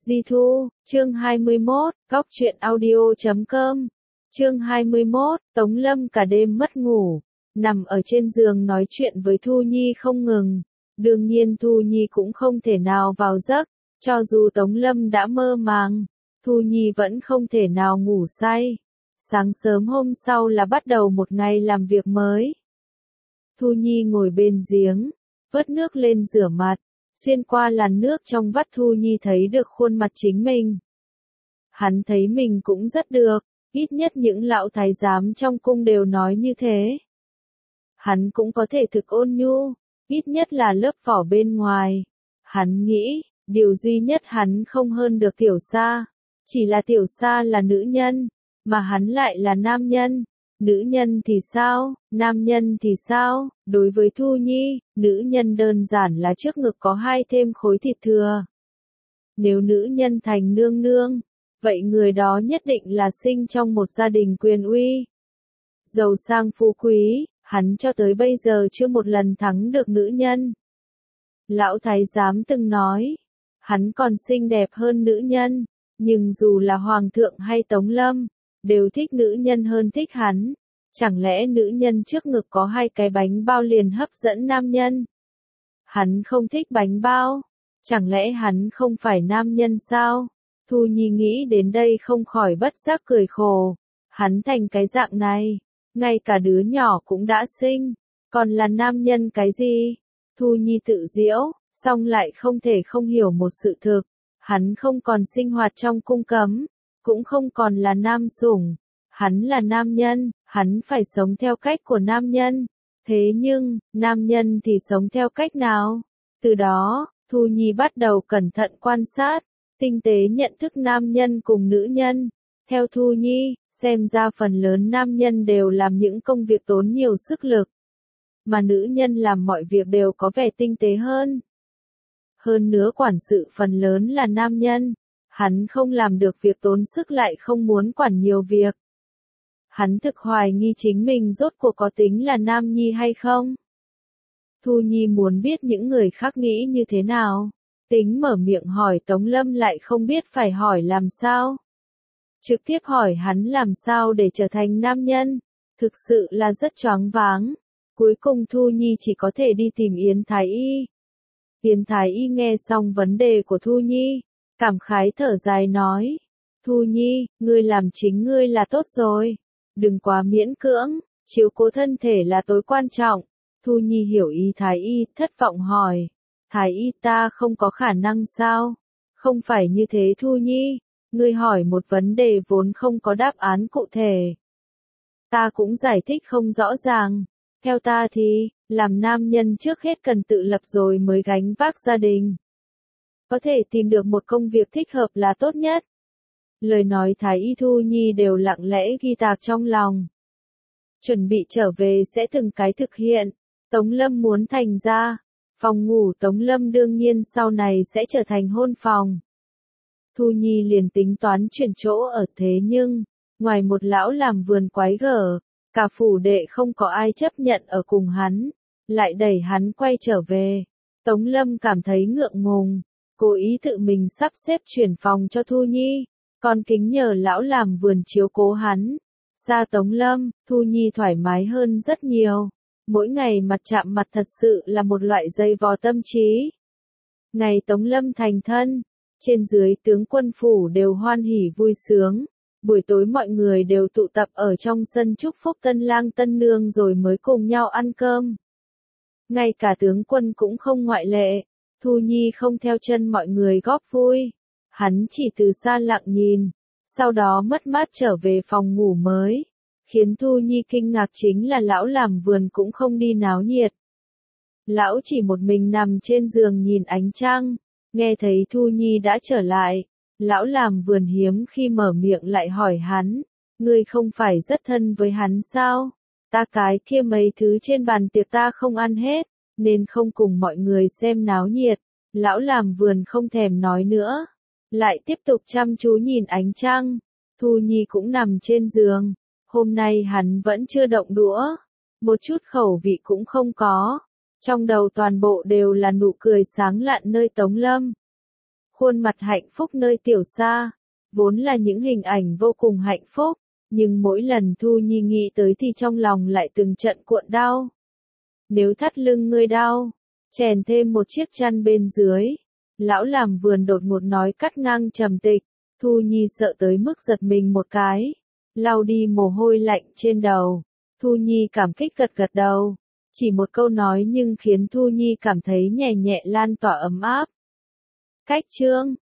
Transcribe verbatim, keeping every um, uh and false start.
Di Thu, chương hai mươi mốt, góc truyện audio chấm com. Chương hai mươi mốt, Tống Lâm cả đêm mất ngủ, nằm ở trên giường nói chuyện với Thu Nhi không ngừng. Đương nhiên Thu Nhi cũng không thể nào vào giấc, cho dù Tống Lâm đã mơ màng, Thu Nhi vẫn không thể nào ngủ say. Sáng sớm hôm sau là bắt đầu một ngày làm việc mới. Thu Nhi ngồi bên giếng, vớt nước lên rửa mặt, xuyên qua làn nước trong vắt Thu Nhi thấy được khuôn mặt chính mình. Hắn thấy mình cũng rất được, ít nhất những lão thái giám trong cung đều nói như thế. Hắn cũng có thể thực ôn nhu, ít nhất là lớp vỏ bên ngoài. Hắn nghĩ, điều duy nhất hắn không hơn được Tiểu Sa, chỉ là Tiểu Sa là nữ nhân, mà hắn lại là nam nhân. Nữ nhân thì sao, nam nhân thì sao? Đối với Thu Nhi, nữ nhân đơn giản là trước ngực có hai thêm khối thịt thừa. Nếu nữ nhân thành nương nương, vậy người đó nhất định là sinh trong một gia đình quyền uy. Giàu sang phú quý, hắn cho tới bây giờ chưa một lần thắng được nữ nhân. Lão thái giám từng nói, hắn còn xinh đẹp hơn nữ nhân, nhưng dù là hoàng thượng hay Tống Lâm, đều thích nữ nhân hơn thích hắn. Chẳng lẽ nữ nhân trước ngực có hai cái bánh bao liền hấp dẫn nam nhân? Hắn không thích bánh bao. Chẳng lẽ hắn không phải nam nhân sao? Thu Nhi nghĩ đến đây không khỏi bất giác cười khổ. Hắn thành cái dạng này, ngay cả đứa nhỏ cũng đã sinh, còn là nam nhân cái gì? Thu Nhi tự giễu, song lại không thể không hiểu một sự thực. Hắn không còn sinh hoạt trong cung cấm, cũng không còn là nam sủng. Hắn là nam nhân, hắn phải sống theo cách của nam nhân. Thế nhưng, nam nhân thì sống theo cách nào? Từ đó, Thu Nhi bắt đầu cẩn thận quan sát, tinh tế nhận thức nam nhân cùng nữ nhân. Theo Thu Nhi, xem ra phần lớn nam nhân đều làm những công việc tốn nhiều sức lực, mà nữ nhân làm mọi việc đều có vẻ tinh tế hơn. Hơn nữa quản sự phần lớn là nam nhân, hắn không làm được việc tốn sức lại không muốn quản nhiều việc. Hắn thực hoài nghi chính mình rốt cuộc có tính là nam nhi hay không. Thu Nhi muốn biết những người khác nghĩ như thế nào. Tính mở miệng hỏi Tống Lâm lại không biết phải hỏi làm sao. Trực tiếp hỏi hắn làm sao để trở thành nam nhân. Thực sự là rất choáng váng. Cuối cùng Thu Nhi chỉ có thể đi tìm Yến Thái Y. Yến Thái Y nghe xong vấn đề của Thu Nhi, cảm khái thở dài nói. Thu Nhi, ngươi làm chính ngươi là tốt rồi. Đừng quá miễn cưỡng, chiếu cố thân thể là tối quan trọng. Thu Nhi hiểu ý Thái Y, thất vọng hỏi. Thái Y ta không có khả năng sao? Không phải như thế Thu Nhi, ngươi hỏi một vấn đề vốn không có đáp án cụ thể. Ta cũng giải thích không rõ ràng. Theo ta thì, làm nam nhân trước hết cần tự lập rồi mới gánh vác gia đình. Có thể tìm được một công việc thích hợp là tốt nhất. Lời nói Thái Y Thu Nhi đều lặng lẽ ghi tạc trong lòng. Chuẩn bị trở về sẽ từng cái thực hiện. Tống Lâm muốn thành ra. Phòng ngủ Tống Lâm đương nhiên sau này sẽ trở thành hôn phòng. Thu Nhi liền tính toán chuyển chỗ ở thế nhưng, ngoài một lão làm vườn quái gở, cả phủ đệ không có ai chấp nhận ở cùng hắn, lại đẩy hắn quay trở về. Tống Lâm cảm thấy ngượng ngùng, cố ý tự mình sắp xếp chuyển phòng cho Thu Nhi. Còn kính nhờ lão làm vườn chiếu cố hắn. Xa Tống Lâm, Thu Nhi thoải mái hơn rất nhiều. Mỗi ngày mặt chạm mặt thật sự là một loại dây vò tâm trí. Ngày Tống Lâm thành thân, trên dưới tướng quân phủ đều hoan hỉ vui sướng. Buổi tối mọi người đều tụ tập ở trong sân chúc phúc tân lang tân nương rồi mới cùng nhau ăn cơm. Ngay cả tướng quân cũng không ngoại lệ. Thu Nhi không theo chân mọi người góp vui. Hắn chỉ từ xa lặng nhìn, sau đó mất mát trở về phòng ngủ mới. Khiến Thu Nhi kinh ngạc chính là lão làm vườn cũng không đi náo nhiệt. Lão chỉ một mình nằm trên giường nhìn ánh trăng, nghe thấy Thu Nhi đã trở lại. Lão làm vườn hiếm khi mở miệng lại hỏi hắn, ngươi không phải rất thân với hắn sao? Ta cái kia mấy thứ trên bàn tiệc ta không ăn hết, nên không cùng mọi người xem náo nhiệt. Lão làm vườn không thèm nói nữa. Lại tiếp tục chăm chú nhìn ánh trăng. Thu Nhi cũng nằm trên giường. Hôm nay hắn vẫn chưa động đũa. Một chút khẩu vị cũng không có. Trong đầu toàn bộ đều là nụ cười sáng lạn nơi Tống Lâm. khuôn mặt hạnh phúc nơi tiểu xa, vốn là những hình ảnh vô cùng hạnh phúc, nhưng mỗi lần Thu Nhi nghĩ tới thì trong lòng lại từng trận cuộn đau. Nếu thắt lưng ngươi đau, chèn thêm một chiếc chăn bên dưới. Lão làm vườn đột ngột nói cắt ngang trầm tịch, Thu Nhi sợ tới mức giật mình một cái, lau đi mồ hôi lạnh trên đầu. Thu Nhi cảm kích gật gật đầu, chỉ một câu nói nhưng khiến Thu Nhi cảm thấy nhẹ nhẹ lan tỏa ấm áp. Cách chương